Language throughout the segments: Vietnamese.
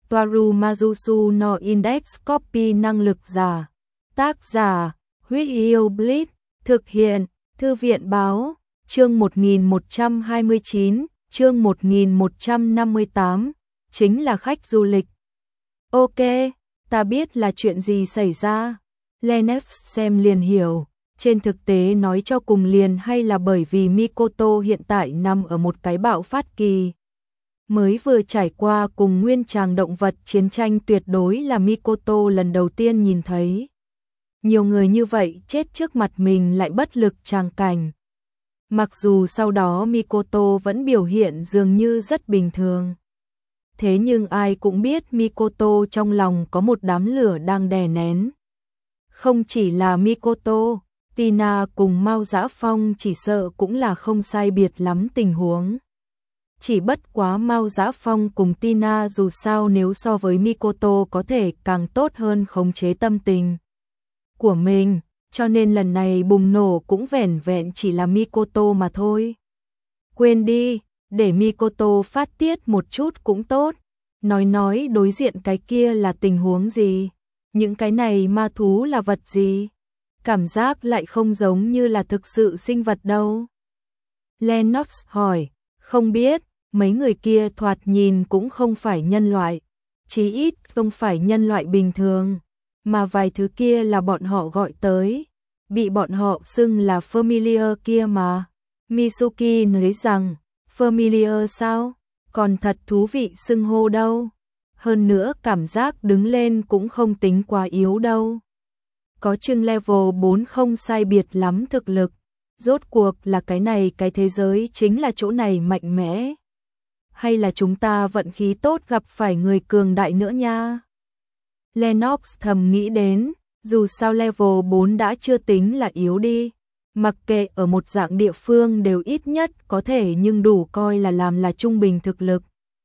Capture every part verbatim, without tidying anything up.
Toaru Majusu no Index Copy năng lực giả. Tác giả, Huyết Yêu Blitz, thực hiện, Thư viện báo, chương một nghìn một trăm hai mươi chín, chương một nghìn một trăm năm mươi tám, chính là khách du lịch. Ok, ta biết là chuyện gì xảy ra. Lennox xem liền hiểu, trên thực tế nói cho cùng liền hay là bởi vì Mikoto hiện tại nằm ở một cái bạo phát kỳ. Mới vừa trải qua cùng nguyên tràng động vật chiến tranh tuyệt đối là Mikoto lần đầu tiên nhìn thấy. Nhiều người như vậy chết trước mặt mình lại bất lực tràng cảnh. Mặc dù sau đó Mikoto vẫn biểu hiện dường như rất bình thường. Thế nhưng ai cũng biết Mikoto trong lòng có một đám lửa đang đè nén. Không chỉ là Mikoto, Tina cùng Mao Dã Phong chỉ sợ cũng là không sai biệt lắm tình huống. Chỉ bất quá Mao Dã Phong cùng Tina dù sao nếu so với Mikoto có thể càng tốt hơn khống chế tâm tình của mình, cho nên lần này bùng nổ cũng vẻn vẹn chỉ là Mikoto mà thôi. Quên đi, để Mikoto phát tiết một chút cũng tốt. Nói nói đối diện cái kia là tình huống gì? Những cái này ma thú là vật gì? Cảm giác lại không giống như là thực sự sinh vật đâu. Lennox hỏi, không biết, mấy người kia thoạt nhìn cũng không phải nhân loại. Chí ít không phải nhân loại bình thường. Mà vài thứ kia là bọn họ gọi tới. Bị bọn họ xưng là familiar kia mà. Mitsuki nói rằng, familiar sao? Còn thật thú vị xưng hô đâu. Hơn nữa cảm giác đứng lên cũng không tính quá yếu đâu. Có chừng level bốn không sai biệt lắm thực lực. Rốt cuộc là cái này cái thế giới chính là chỗ này mạnh mẽ. Hay là chúng ta vận khí tốt gặp phải người cường đại nữa nha. Lennox thầm nghĩ đến, dù sao level bốn đã chưa tính là yếu đi. Mặc kệ ở một dạng địa phương đều ít nhất có thể nhưng đủ coi là làm là trung bình thực lực.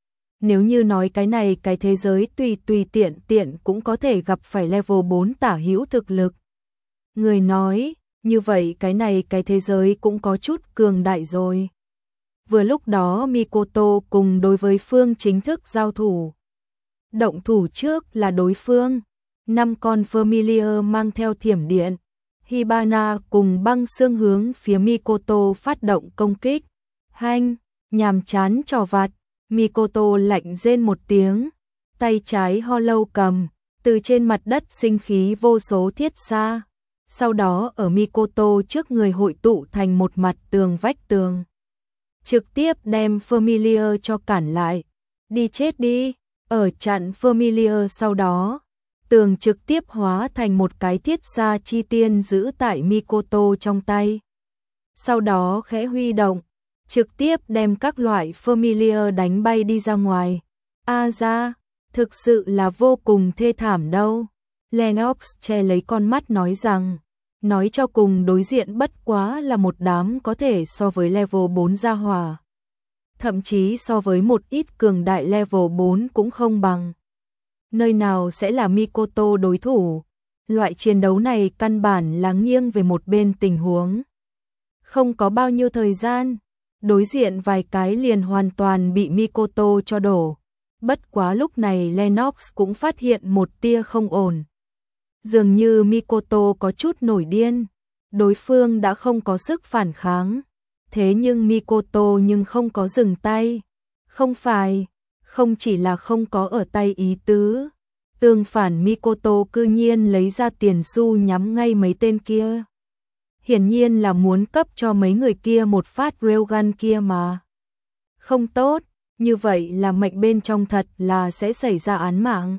Nếu như nói cái này cái thế giới tùy tùy tiện tiện cũng có thể gặp phải level bốn tả hữu thực lực. Người nói, như vậy cái này cái thế giới cũng có chút cường đại rồi. Vừa lúc đó Mikoto cùng đối với phương chính thức giao thủ. Động thủ trước là đối phương. Năm con familiar mang theo thiểm điện. Hibana cùng băng xương hướng phía Mikoto phát động công kích. Hanh, nhàm chán trò vặt. Mikoto lạnh rên một tiếng. Tay trái hollow cầm. Từ trên mặt đất sinh khí vô số thiết xa. Sau đó ở Mikoto trước người hội tụ thành một mặt tường vách tường. Trực tiếp đem familiar cho cản lại. Đi chết đi. Ở chặn familiar sau đó. Tường trực tiếp hóa thành một cái thiết xa chi tiên giữ tại Mikoto trong tay. Sau đó khẽ huy động, trực tiếp đem các loại familiar đánh bay đi ra ngoài. A ra, thực sự là vô cùng thê thảm đâu. Lennox che lấy con mắt nói rằng, nói cho cùng đối diện bất quá là một đám có thể so với level bốn gia hỏa. Thậm chí so với một ít cường đại level bốn cũng không bằng. Nơi nào sẽ là Mikoto đối thủ? Loại chiến đấu này căn bản là nghiêng về một bên tình huống. Không có bao nhiêu thời gian, đối diện vài cái liền hoàn toàn bị Mikoto cho đổ. Bất quá lúc này Lennox cũng phát hiện một tia không ổn. Dường như Mikoto có chút nổi điên, đối phương đã không có sức phản kháng. Thế nhưng Mikoto nhưng không có dừng tay. Không phải, không chỉ là không có ở tay ý tứ. Tương phản Mikoto cư nhiên lấy ra tiền xu nhắm ngay mấy tên kia. Hiển nhiên là muốn cấp cho mấy người kia một phát railgun kia mà. Không tốt, như vậy là mệnh bên trong thật là sẽ xảy ra án mạng.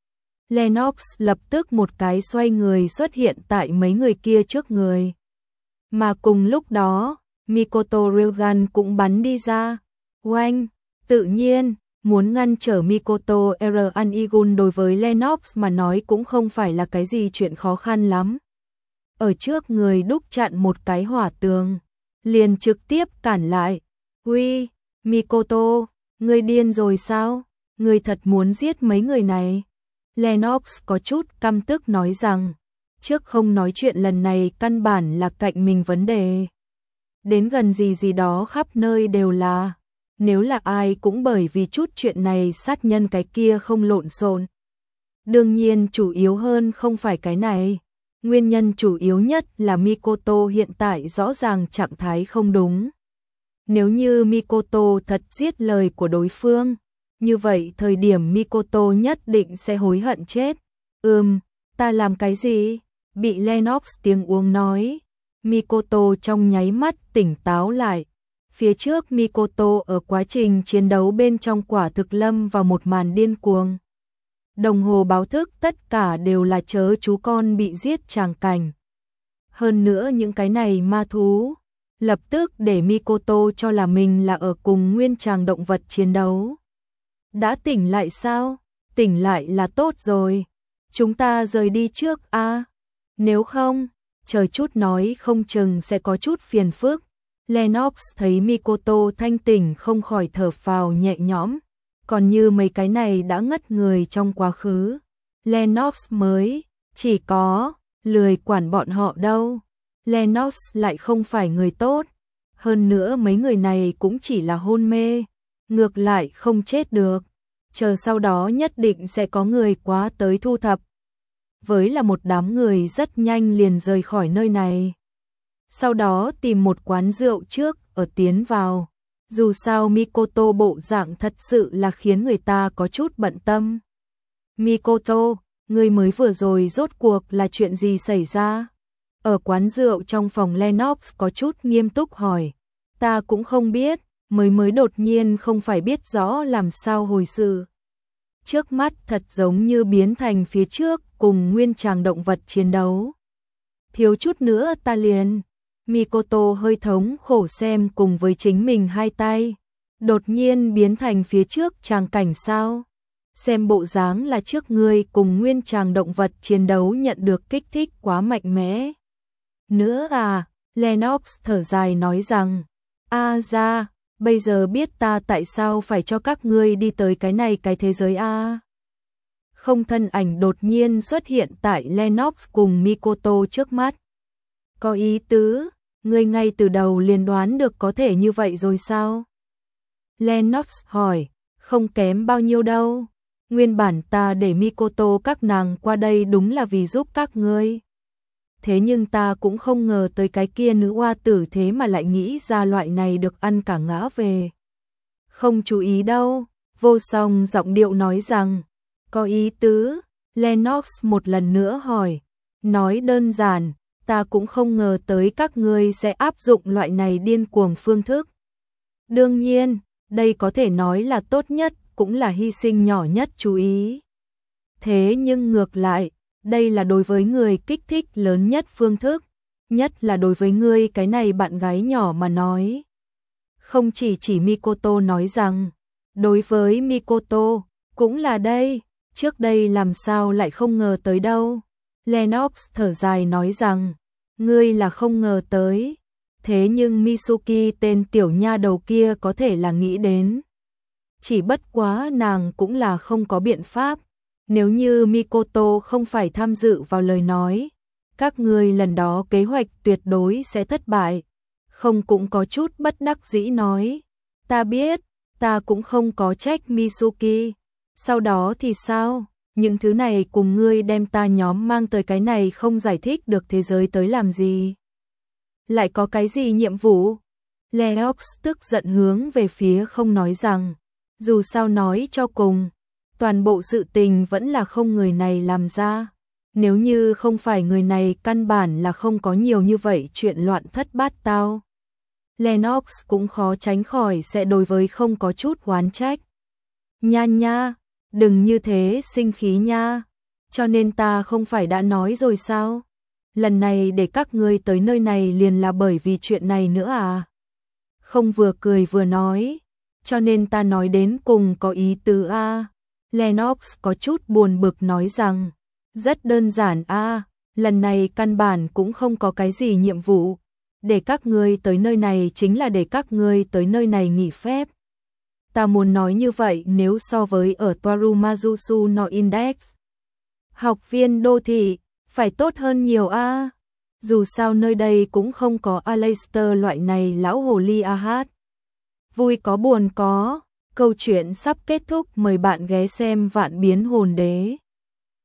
Lennox lập tức một cái xoay người xuất hiện tại mấy người kia trước người. Mà cùng lúc đó, Mikoto railgun cũng bắn đi ra. Oanh, tự nhiên, muốn ngăn trở Mikoto R Anigun đối với Lennox mà nói cũng không phải là cái gì chuyện khó khăn lắm. Ở trước người đúc chặn một cái hỏa tường, liền trực tiếp cản lại. Uy, Mikoto, ngươi điên rồi sao? Ngươi thật muốn giết mấy người này? Lennox có chút căm tức nói rằng, trước không nói chuyện lần này căn bản là cạnh mình vấn đề. Đến gần gì gì đó khắp nơi đều là. nếu là ai cũng bởi vì chút chuyện này sát nhân cái kia không lộn xộn. Đương nhiên chủ yếu hơn không phải cái này. Nguyên nhân chủ yếu nhất là Mikoto hiện tại rõ ràng trạng thái không đúng. Nếu như Mikoto thật giết lời của đối phương, như vậy thời điểm Mikoto nhất định sẽ hối hận chết. Ừm, ta làm cái gì? Bị Lennox tiếng uống nói. Mikoto trong nháy mắt tỉnh táo lại. Phía trước Mikoto ở quá trình chiến đấu bên trong quả thực lâm vào một màn điên cuồng. Đồng hồ báo thức tất cả đều là chớ chú con bị giết tràng cảnh. Hơn nữa những cái này ma thú, lập tức để Mikoto cho là mình là ở cùng nguyên tràng động vật chiến đấu. Đã tỉnh lại sao? Tỉnh lại là tốt rồi. Chúng ta rời đi trước a. À? Nếu không, chờ chút nói không chừng sẽ có chút phiền phức. Lennox thấy Mikoto thanh tỉnh không khỏi thở phào nhẹ nhõm. Còn như mấy cái này đã ngất người trong quá khứ. Lennox mới, chỉ có, lười quản bọn họ đâu. Lennox lại không phải người tốt. Hơn nữa mấy người này cũng chỉ là hôn mê. Ngược lại không chết được. Chờ sau đó nhất định sẽ có người quá tới thu thập. Với là một đám người rất nhanh liền rời khỏi nơi này. Sau đó tìm một quán rượu trước, ở tiến vào. Dù sao Mikoto bộ dạng thật sự là khiến người ta có chút bận tâm. Mikoto, người mới vừa rồi rốt cuộc là chuyện gì xảy ra? Ở quán rượu trong phòng Lennox có chút nghiêm túc hỏi. Ta cũng không biết, mới mới đột nhiên không phải biết rõ làm sao hồi sự. Trước mắt thật giống như biến thành phía trước cùng nguyên tràng động vật chiến đấu. Thiếu chút nữa ta liền. Mikoto hơi thống khổ xem cùng với chính mình hai tay. Đột nhiên biến thành phía trước tràng cảnh sao. Xem bộ dáng là trước ngươi cùng nguyên tràng động vật chiến đấu nhận được kích thích quá mạnh mẽ. Nữa à, Lennox thở dài nói rằng, a ra, bây giờ biết ta tại sao phải cho các ngươi đi tới cái này cái thế giới a. À. Không, thân ảnh đột nhiên xuất hiện tại Lennox cùng Mikoto trước mắt. Có ý tứ, ngươi ngay từ đầu liền đoán được có thể như vậy rồi sao? Lennox hỏi, không kém bao nhiêu đâu. Nguyên bản ta để Mikoto các nàng qua đây đúng là vì giúp các ngươi. Thế nhưng ta cũng không ngờ tới cái kia nữ oa tử thế mà lại nghĩ ra loại này được ăn cả ngã về. Không chú ý đâu, Vô Song giọng điệu nói rằng, có ý tứ. Lennox một lần nữa hỏi, nói đơn giản, ta cũng không ngờ tới các ngươi sẽ áp dụng loại này điên cuồng phương thức. Đương nhiên, đây có thể nói là tốt nhất, cũng là hy sinh nhỏ nhất chú ý. Thế nhưng ngược lại, đây là đối với người kích thích lớn nhất phương thức, nhất là đối với ngươi cái này bạn gái nhỏ mà nói. Không chỉ chỉ Mikoto nói rằng, đối với Mikoto, cũng là đây, trước đây làm sao lại không ngờ tới đâu. Lennox thở dài nói rằng, ngươi là không ngờ tới, thế nhưng Mitsuki tên tiểu nha đầu kia có thể là nghĩ đến. Chỉ bất quá nàng cũng là không có biện pháp. Nếu như Mikoto không phải tham dự vào lời nói, các ngươi lần đó kế hoạch tuyệt đối sẽ thất bại. Không, cũng có chút bất đắc dĩ nói. Ta biết, ta cũng không có trách Mitsuki. Sau đó thì sao? Những thứ này cùng ngươi đem ta nhóm mang tới cái này không giải thích được thế giới tới làm gì? Lại có cái gì nhiệm vụ? Lennox tức giận hướng về phía không nói rằng, dù sao nói cho cùng, toàn bộ sự tình vẫn là không người này làm ra. Nếu như không phải người này căn bản là không có nhiều như vậy chuyện loạn thất bát tao. Lennox cũng khó tránh khỏi sẽ đối với không có chút oán trách. Nha nha, đừng như thế sinh khí nha. Cho nên ta không phải đã nói rồi sao? Lần này để các ngươi tới nơi này liền là bởi vì chuyện này nữa à? Không, vừa cười vừa nói. Cho nên ta nói đến cùng có ý tứ a. Lennox có chút buồn bực nói rằng, rất đơn giản a, lần này căn bản cũng không có cái gì nhiệm vụ. Để các ngươi tới nơi này chính là để các ngươi tới nơi này nghỉ phép. Ta muốn nói như vậy, nếu so với ở Toarumazusu no Index, học viên đô thị, phải tốt hơn nhiều a. Dù sao nơi đây cũng không có Aleister loại này lão hồ ly a hát. vui có buồn có, câu chuyện sắp kết thúc, mời bạn ghé xem Vạn Biến Hồn Đế.